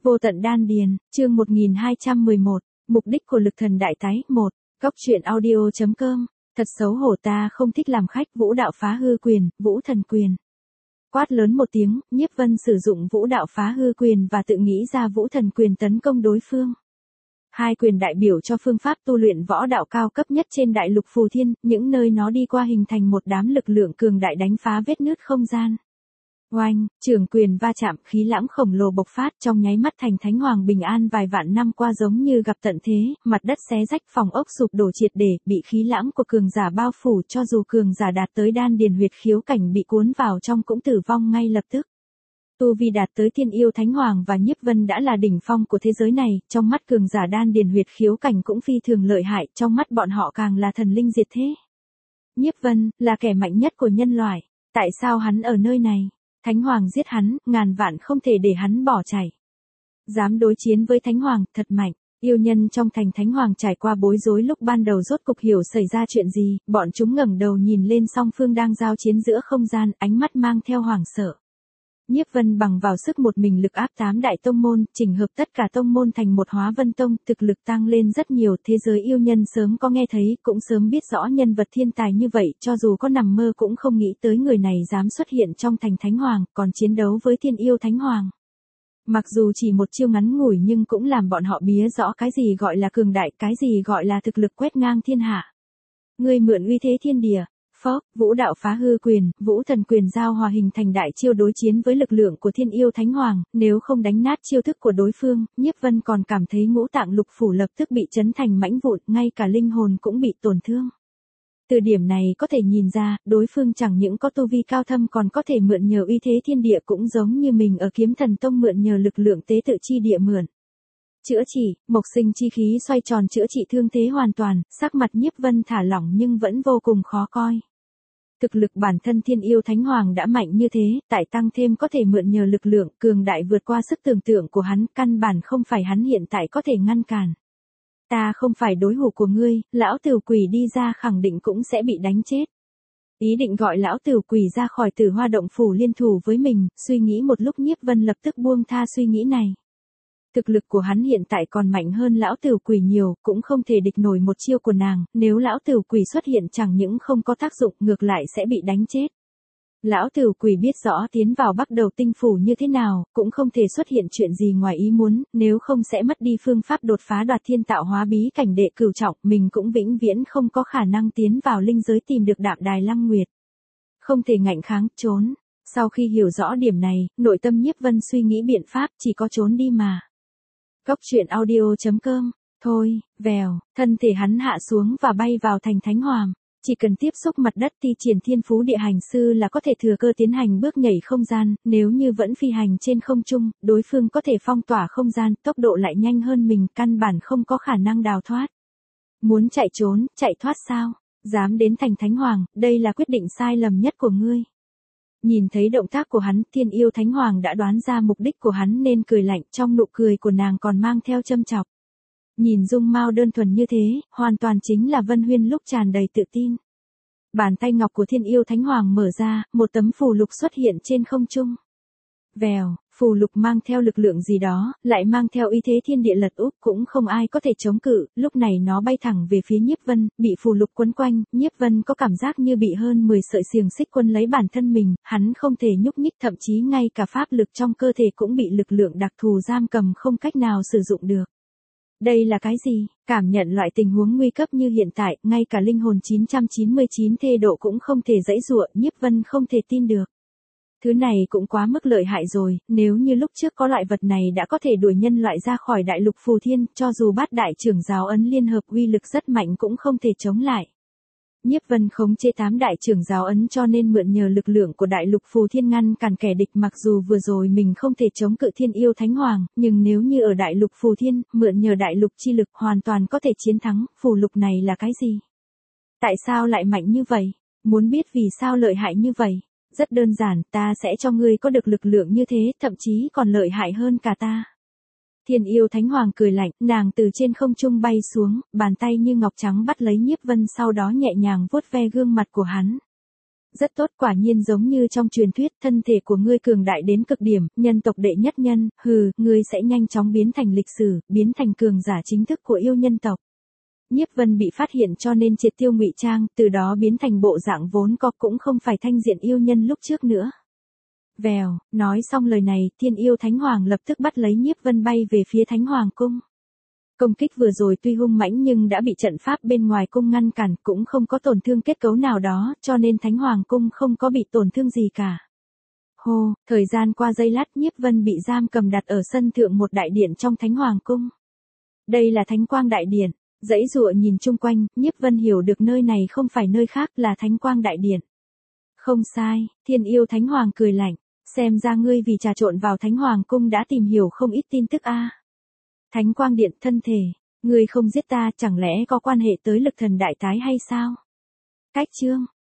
Vô tận đan điền, chương 1211, mục đích của lực thần đại tái, 1, góc truyện audio.com, thật xấu hổ ta không thích làm khách vũ đạo phá hư quyền, vũ thần quyền. Quát lớn một tiếng, Nhiếp Vân sử dụng vũ đạo phá hư quyền và tự nghĩ ra vũ thần quyền tấn công đối phương. Hai quyền đại biểu cho phương pháp tu luyện võ đạo cao cấp nhất trên đại lục phù thiên, những nơi nó đi qua hình thành một đám lực lượng cường đại đánh phá vết nứt không gian. Oanh, trường quyền va chạm, khí lãng khổng lồ bộc phát, trong nháy mắt thành Thánh Hoàng bình an vài vạn năm qua giống như gặp tận thế, mặt đất xé rách, phòng ốc sụp đổ triệt để, bị khí lãng của cường giả bao phủ, cho dù cường giả đạt tới đan điền huyệt khiếu cảnh bị cuốn vào trong cũng tử vong ngay lập tức. Tu vi đạt tới Thiên Yêu Thánh Hoàng và Nhiếp Vân đã là đỉnh phong của thế giới này, trong mắt cường giả đan điền huyệt khiếu cảnh cũng phi thường lợi hại, trong mắt bọn họ càng là thần linh diệt thế. Nhiếp Vân là kẻ mạnh nhất của nhân loại, tại sao hắn ở nơi này? Thánh Hoàng giết hắn, ngàn vạn không thể để hắn bỏ chạy. Dám đối chiến với Thánh Hoàng, thật mạnh. Yêu nhân trong thành Thánh Hoàng trải qua bối rối lúc ban đầu rốt cục hiểu xảy ra chuyện gì, bọn chúng ngẩng đầu nhìn lên song phương đang giao chiến giữa không gian, ánh mắt mang theo hoảng sợ. Nhiếp Vân bằng vào sức một mình lực áp 8 đại tông môn, chỉnh hợp tất cả tông môn thành một Hóa Vân Tông, thực lực tăng lên rất nhiều, thế giới yêu nhân sớm có nghe thấy, cũng sớm biết rõ nhân vật thiên tài như vậy, cho dù có nằm mơ cũng không nghĩ tới người này dám xuất hiện trong thành Thánh Hoàng, còn chiến đấu với Thiên Yêu Thánh Hoàng. Mặc dù chỉ một chiêu ngắn ngủi nhưng cũng làm bọn họ bía rõ cái gì gọi là cường đại, cái gì gọi là thực lực quét ngang thiên hạ. Người mượn uy thế thiên địa. Phốc, vũ đạo phá hư quyền, vũ thần quyền giao hòa hình thành đại chiêu đối chiến với lực lượng của Thiên Yêu Thánh Hoàng, nếu không đánh nát chiêu thức của đối phương, Nhiếp Vân còn cảm thấy ngũ tạng lục phủ lập tức bị chấn thành mảnh vụn, ngay cả linh hồn cũng bị tổn thương. Từ điểm này có thể nhìn ra, đối phương chẳng những có tu vi cao thâm còn có thể mượn nhờ uy thế thiên địa cũng giống như mình ở Kiếm Thần Tông mượn nhờ lực lượng tế tự chi địa mượn. Chữa trị, mộc sinh chi khí xoay tròn chữa trị thương thế hoàn toàn, sắc mặt Nhiếp Vân thả lỏng nhưng vẫn vô cùng khó coi. Thực lực bản thân Thiên Yêu Thánh Hoàng đã mạnh như thế, tại tăng thêm có thể mượn nhờ lực lượng cường đại vượt qua sức tưởng tượng của hắn, căn bản không phải hắn hiện tại có thể ngăn cản. Ta không phải đối thủ của ngươi, lão Tử Quỷ đi ra khẳng định cũng sẽ bị đánh chết. Ý định gọi lão Tử Quỷ ra khỏi Tử Hoa Động phủ liên thủ với mình, suy nghĩ một lúc Nhiếp Vân lập tức buông tha suy nghĩ này. Thực lực của hắn hiện tại còn mạnh hơn lão Tử Quỷ nhiều, cũng không thể địch nổi một chiêu của nàng, nếu lão Tử Quỷ xuất hiện chẳng những không có tác dụng, ngược lại sẽ bị đánh chết. Lão Tử Quỷ biết rõ tiến vào Bắc Đầu Tinh phủ như thế nào, cũng không thể xuất hiện chuyện gì ngoài ý muốn, nếu không sẽ mất đi phương pháp đột phá đoạt thiên tạo hóa bí cảnh đệ cửu trọng, mình cũng vĩnh viễn không có khả năng tiến vào linh giới tìm được Đạm Đài Lăng Nguyệt. Không thể ngạnh kháng, trốn. Sau khi hiểu rõ điểm này, nội tâm Nhiếp Vân suy nghĩ biện pháp, chỉ có trốn đi mà. Góc truyện audio.com, thôi, vèo, thân thể hắn hạ xuống và bay vào thành Thánh Hoàng. Chỉ cần tiếp xúc mặt đất thi triển thiên phú địa hành sư là có thể thừa cơ tiến hành bước nhảy không gian, nếu như vẫn phi hành trên không trung, đối phương có thể phong tỏa không gian, tốc độ lại nhanh hơn mình, căn bản không có khả năng đào thoát. Muốn chạy trốn, chạy thoát sao? Dám đến thành Thánh Hoàng, đây là quyết định sai lầm nhất của ngươi. Nhìn thấy động tác của hắn, Thiên Yêu Thánh Hoàng đã đoán ra mục đích của hắn nên cười lạnh, trong nụ cười của nàng còn mang theo châm chọc. Nhìn dung mạo đơn thuần như thế, hoàn toàn chính là Vân Huyên lúc tràn đầy tự tin. Bàn tay ngọc của Thiên Yêu Thánh Hoàng mở ra, một tấm phù lục xuất hiện trên không trung. Vèo, phù lục mang theo lực lượng gì đó, lại mang theo ý thế thiên địa lật úp, cũng không ai có thể chống cự, lúc này nó bay thẳng về phía Nhiếp Vân, bị phù lục quấn quanh, Nhiếp Vân có cảm giác như bị hơn 10 sợi xiềng xích quấn lấy bản thân mình, hắn không thể nhúc nhích, thậm chí ngay cả pháp lực trong cơ thể cũng bị lực lượng đặc thù giam cầm không cách nào sử dụng được. Đây là cái gì? Cảm nhận loại tình huống nguy cấp như hiện tại, ngay cả linh hồn 999 thê độ cũng không thể giãy giụa, Nhiếp Vân không thể tin được. Thứ này cũng quá mức lợi hại rồi, nếu như lúc trước có loại vật này đã có thể đuổi nhân loại ra khỏi đại lục phù thiên, cho dù Bát Đại Trưởng Giáo ấn liên hợp uy lực rất mạnh cũng không thể chống lại. Nhiếp Vân khống chế 8 đại trưởng giáo ấn cho nên mượn nhờ lực lượng của đại lục phù thiên ngăn cản kẻ địch, mặc dù vừa rồi mình không thể chống cự Thiên Yêu Thánh Hoàng, nhưng nếu như ở đại lục phù thiên, mượn nhờ đại lục chi lực hoàn toàn có thể chiến thắng. Phù lục này là cái gì? Tại sao lại mạnh như vậy? Muốn biết vì sao lợi hại như vậy? Rất đơn giản, ta sẽ cho ngươi có được lực lượng như thế, thậm chí còn lợi hại hơn cả ta. Thiên Yêu Thánh Hoàng cười lạnh, nàng từ trên không trung bay xuống, bàn tay như ngọc trắng bắt lấy Nhiếp Vân, sau đó nhẹ nhàng vuốt ve gương mặt của hắn. Rất tốt, quả nhiên giống như trong truyền thuyết, thân thể của ngươi cường đại đến cực điểm, nhân tộc đệ nhất nhân, ngươi sẽ nhanh chóng biến thành lịch sử, biến thành cường giả chính thức của yêu nhân tộc. Nhiếp Vân bị phát hiện cho nên triệt tiêu ngụy trang, từ đó biến thành bộ dạng vốn có, cũng không phải thanh diện yêu nhân lúc trước nữa. Vèo, nói xong lời này, Thiên Yêu Thánh Hoàng lập tức bắt lấy Nhiếp Vân bay về phía Thánh Hoàng cung. Công kích vừa rồi tuy hung mãnh nhưng đã bị trận pháp bên ngoài cung ngăn cản, cũng không có tổn thương kết cấu nào đó, cho nên Thánh Hoàng cung không có bị tổn thương gì cả. Hô, thời gian qua giây lát, Nhiếp Vân bị giam cầm đặt ở sân thượng một đại điện trong Thánh Hoàng cung. Đây là Thánh Quang Đại Điện. Dãy dụa nhìn chung quanh, Nhiếp Vân hiểu được nơi này không phải nơi khác, là Thánh Quang Đại Điện. Không sai, Thiên Yêu Thánh Hoàng cười lạnh, xem ra ngươi vì trà trộn vào Thánh Hoàng cung đã tìm hiểu không ít tin tức a. Thánh Quang Điện thân thể, ngươi không giết ta, chẳng lẽ có quan hệ tới lực thần đại tái hay sao? Cách chương